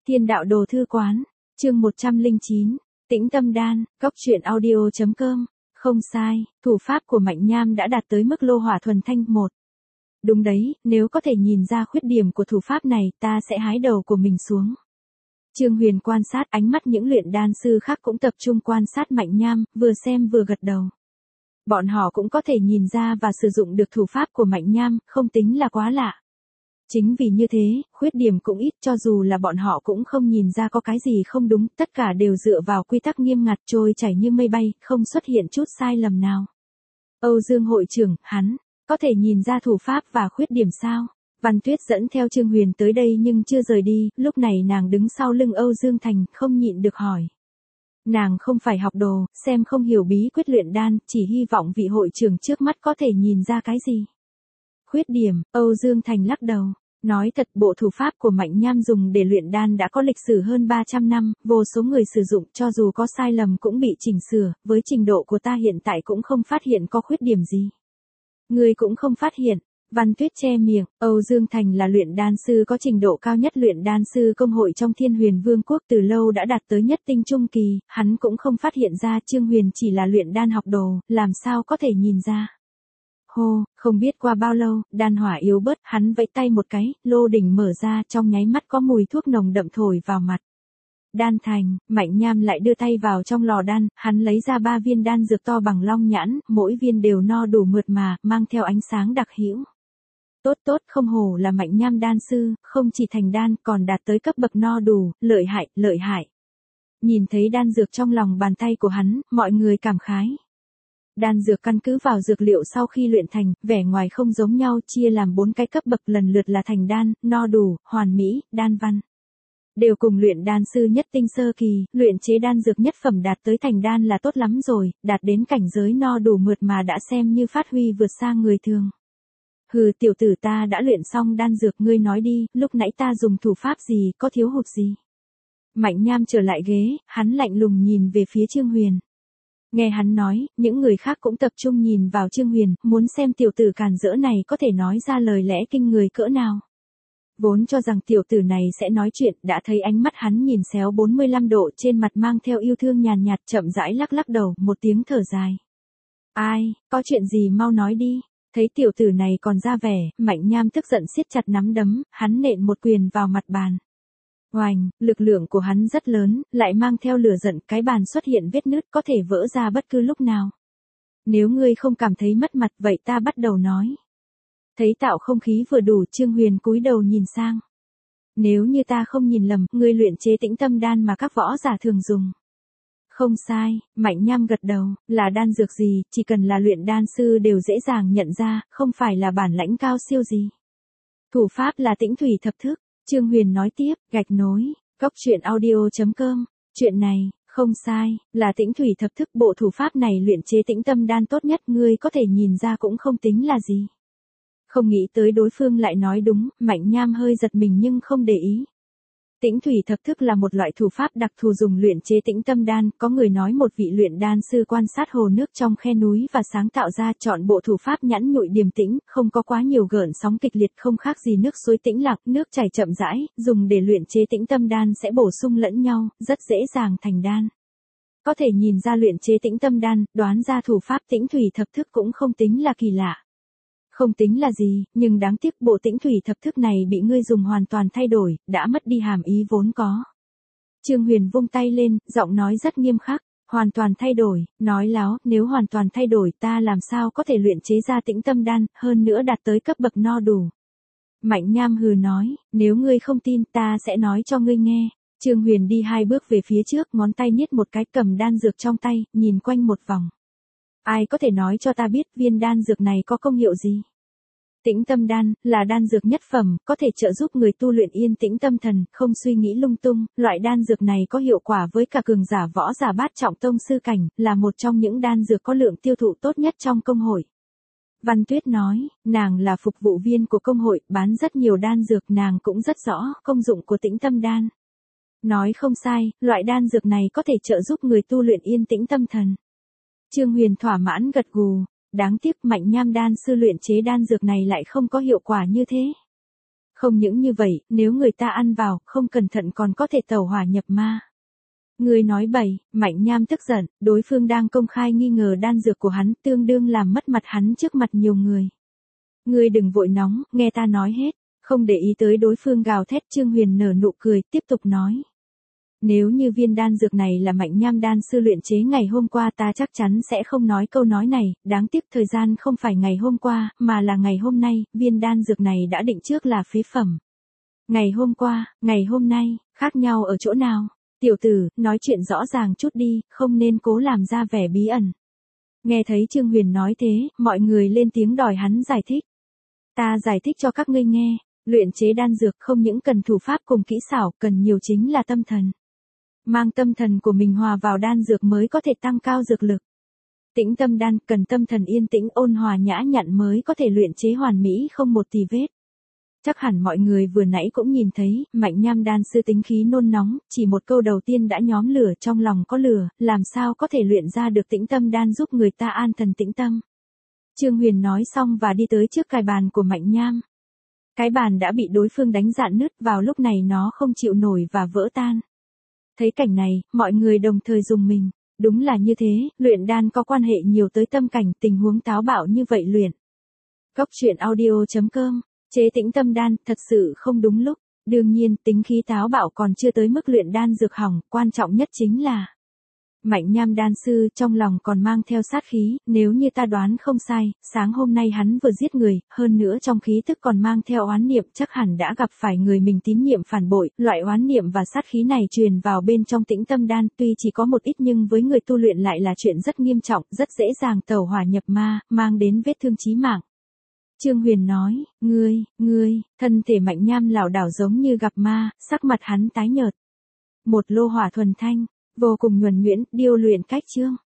Thiên đạo đồ thư quán, chương 109, Tĩnh Tâm Đan, Cóc truyện audio.com, không sai, thủ pháp của Mạnh Nham đã đạt tới mức lô hỏa thuần thanh 1. Đúng đấy, nếu có thể nhìn ra khuyết điểm của thủ pháp này ta sẽ hái đầu của mình xuống. Trương Huyền quan sát, ánh mắt những luyện đan sư khác cũng tập trung quan sát Mạnh Nham, vừa xem vừa gật đầu. Bọn họ cũng có thể nhìn ra và sử dụng được thủ pháp của Mạnh Nham, không tính là quá lạ. Chính vì như thế, khuyết điểm cũng ít, cho dù là bọn họ cũng không nhìn ra có cái gì không đúng, tất cả đều dựa vào quy tắc nghiêm ngặt trôi chảy như mây bay, không xuất hiện chút sai lầm nào. Âu Dương hội trưởng, hắn có thể nhìn ra thủ pháp và khuyết điểm sao? Văn Tuyết dẫn theo Trương Huyền tới đây nhưng chưa rời đi, lúc này nàng đứng sau lưng Âu Dương Thành, không nhịn được hỏi. Nàng không phải học đồ, xem không hiểu bí quyết luyện đan, chỉ hy vọng vị hội trưởng trước mắt có thể nhìn ra cái gì. Khuyết điểm, Âu Dương Thành lắc đầu. Nói thật, bộ thủ pháp của Mạnh Nham dùng để luyện đan đã có lịch sử hơn 300 năm, vô số người sử dụng, cho dù có sai lầm cũng bị chỉnh sửa, với trình độ của ta hiện tại cũng không phát hiện có khuyết điểm gì. Người cũng không phát hiện. Văn Tuyết che miệng, Âu Dương Thành là luyện đan sư có trình độ cao nhất luyện đan sư công hội trong Thiên Huyền Vương quốc từ lâu đã đạt tới nhất tinh trung kỳ, hắn cũng không phát hiện ra Trương Huyền chỉ là luyện đan học đồ, làm sao có thể nhìn ra. Hô, không biết qua bao lâu, đan hỏa yếu bớt, hắn vẫy tay một cái, lô đỉnh mở ra, trong nháy mắt có mùi thuốc nồng đậm thổi vào mặt. Đan thành, Mạnh Nham lại đưa tay vào trong lò đan, hắn lấy ra 3 viên đan dược to bằng long nhãn, mỗi viên đều no đủ mượt mà, mang theo ánh sáng đặc hữu. Tốt tốt, không hổ là Mạnh Nham đan sư, không chỉ thành đan còn đạt tới cấp bậc no đủ, lợi hại, lợi hại. Nhìn thấy đan dược trong lòng bàn tay của hắn, mọi người cảm khái. Đan dược căn cứ vào dược liệu sau khi luyện thành, vẻ ngoài không giống nhau, chia làm 4 cái cấp bậc lần lượt là thành đan, no đủ, hoàn mỹ, đan văn. Đều cùng luyện đan sư nhất tinh sơ kỳ, luyện chế đan dược nhất phẩm đạt tới thành đan là tốt lắm rồi, đạt đến cảnh giới no đủ mượt mà đã xem như phát huy vượt xa người thường. Hừ, tiểu tử, ta đã luyện xong đan dược, ngươi nói đi, lúc nãy ta dùng thủ pháp gì, có thiếu hụt gì? Mạnh Nham trở lại ghế, hắn lạnh lùng nhìn về phía Trương Huyền. Nghe hắn nói, những người khác cũng tập trung nhìn vào Trương Huyền, muốn xem tiểu tử càn rỡ này có thể nói ra lời lẽ kinh người cỡ nào. Vốn cho rằng tiểu tử này sẽ nói chuyện, đã thấy ánh mắt hắn nhìn xéo 45 độ, trên mặt mang theo yêu thương nhàn nhạt, chậm rãi lắc lắc đầu, một tiếng thở dài. Ai, có chuyện gì mau nói đi. Thấy tiểu tử này còn ra vẻ, Mạnh Nham tức giận siết chặt nắm đấm, hắn nện một quyền vào mặt bàn. Oành, lực lượng của hắn rất lớn, lại mang theo lửa giận, cái bàn xuất hiện vết nứt có thể vỡ ra bất cứ lúc nào. Nếu ngươi không cảm thấy mất mặt vậy ta bắt đầu nói. Thấy tạo không khí vừa đủ, Trương Huyền cúi đầu nhìn sang. Nếu như ta không nhìn lầm, ngươi luyện chế Tĩnh Tâm Đan mà các võ giả thường dùng. Không sai, Mạnh Nham gật đầu, là đan dược gì, chỉ cần là luyện đan sư đều dễ dàng nhận ra, không phải là bản lãnh cao siêu gì. Thủ pháp là Tĩnh Thủy Thập Thức. Trương Huyền nói tiếp, gạch nối, Cóc truyện audio.com, chuyện này, không sai, là Tĩnh Thủy Thập Thức, bộ thủ pháp này luyện chế Tĩnh Tâm Đan tốt nhất, ngươi có thể nhìn ra cũng không tính là gì. Không nghĩ tới đối phương lại nói đúng, Mạnh Nham hơi giật mình nhưng không để ý. Tĩnh Thủy Thập Thức là một loại thủ pháp đặc thù dùng luyện chế Tĩnh Tâm Đan, có người nói một vị luyện đan sư quan sát hồ nước trong khe núi và sáng tạo ra, chọn bộ thủ pháp nhẵn nhụi điềm tĩnh, không có quá nhiều gợn sóng kịch liệt, không khác gì nước suối tĩnh lặng, nước chảy chậm rãi, dùng để luyện chế Tĩnh Tâm Đan sẽ bổ sung lẫn nhau, rất dễ dàng thành đan. Có thể nhìn ra luyện chế Tĩnh Tâm Đan, đoán ra thủ pháp Tĩnh Thủy Thập Thức cũng không tính là kỳ lạ. Không tính là gì, nhưng đáng tiếc bộ Tĩnh Thủy Thập Thức này bị ngươi dùng hoàn toàn thay đổi, đã mất đi hàm ý vốn có. Trương Huyền vung tay lên, giọng nói rất nghiêm khắc, hoàn toàn thay đổi, nói láo, nếu hoàn toàn thay đổi ta làm sao có thể luyện chế ra Tĩnh Tâm Đan, hơn nữa đạt tới cấp bậc no đủ. Mạnh Nham hừ nói, nếu ngươi không tin ta sẽ nói cho ngươi nghe. Trương Huyền đi 2 bước về phía trước, ngón tay niết một cái, cầm đan dược trong tay, nhìn quanh một vòng. Ai có thể nói cho ta biết viên đan dược này có công hiệu gì? Tĩnh Tâm Đan là đan dược nhất phẩm, có thể trợ giúp người tu luyện yên tĩnh tâm thần, không suy nghĩ lung tung. Loại đan dược này có hiệu quả với cả cường giả võ giả bát trọng tông sư cảnh, là một trong những đan dược có lượng tiêu thụ tốt nhất trong công hội. Văn Tuyết nói, nàng là phục vụ viên của công hội, bán rất nhiều đan dược, nàng cũng rất rõ công dụng của Tĩnh Tâm Đan. Nói không sai, loại đan dược này có thể trợ giúp người tu luyện yên tĩnh tâm thần. Trương Huyền thỏa mãn gật gù, đáng tiếc Mạnh Nham đan sư luyện chế đan dược này lại không có hiệu quả như thế. Không những như vậy, nếu người ta ăn vào, không cẩn thận còn có thể tẩu hỏa nhập ma. Ngươi nói bậy, Mạnh Nham tức giận, đối phương đang công khai nghi ngờ đan dược của hắn, tương đương làm mất mặt hắn trước mặt nhiều người. Ngươi đừng vội nóng, nghe ta nói hết, không để ý tới đối phương gào thét. Trương Huyền nở nụ cười, tiếp tục nói. Nếu như viên đan dược này là Mạnh Nham đan sư luyện chế ngày hôm qua, ta chắc chắn sẽ không nói câu nói này, đáng tiếc thời gian không phải ngày hôm qua, mà là ngày hôm nay, viên đan dược này đã định trước là phế phẩm. Ngày hôm qua, ngày hôm nay, khác nhau ở chỗ nào? Tiểu tử, nói chuyện rõ ràng chút đi, không nên cố làm ra vẻ bí ẩn. Nghe thấy Trương Huyền nói thế, mọi người lên tiếng đòi hắn giải thích. Ta giải thích cho các ngươi nghe, luyện chế đan dược không những cần thủ pháp cùng kỹ xảo, cần nhiều chính là tâm thần. Mang tâm thần của mình hòa vào đan dược mới có thể tăng cao dược lực. Tĩnh tâm đan cần tâm thần yên tĩnh ôn hòa nhã nhặn mới có thể luyện chế hoàn mỹ không một tì vết. Chắc hẳn mọi người vừa nãy cũng nhìn thấy, Mạnh Nham đan sư tính khí nôn nóng, chỉ một câu đầu tiên đã nhóm lửa, trong lòng có lửa, làm sao có thể luyện ra được tĩnh tâm đan giúp người ta an thần tĩnh tâm. Trương Huyền nói xong và đi tới trước cái bàn của Mạnh Nham. Cái bàn đã bị đối phương đánh rạn nứt, vào lúc này nó không chịu nổi và vỡ tan. Thấy cảnh này, mọi người đồng thời rùng mình. Đúng là như thế, luyện đan có quan hệ nhiều tới tâm cảnh, tình huống táo bạo như vậy luyện. Góc truyện audio.com, chế tĩnh tâm đan, thật sự không đúng lúc. Đương nhiên, tính khí táo bạo còn chưa tới mức luyện đan dược hỏng, quan trọng nhất chính là Mạnh Nham đan sư trong lòng còn mang theo sát khí, nếu như ta đoán không sai, sáng hôm nay hắn vừa giết người, hơn nữa trong khí tức còn mang theo oán niệm, chắc hẳn đã gặp phải người mình tín nhiệm phản bội, loại oán niệm và sát khí này truyền vào bên trong tĩnh tâm đan, tuy chỉ có một ít nhưng với người tu luyện lại là chuyện rất nghiêm trọng, rất dễ dàng tẩu hỏa nhập ma, mang đến vết thương chí mạng. Trương Huyền nói, ngươi, thân thể Mạnh Nham lảo đảo giống như gặp ma, sắc mặt hắn tái nhợt. Một lô hỏa thuần thanh, vô cùng nhuần nhuyễn, điêu luyện cách chương.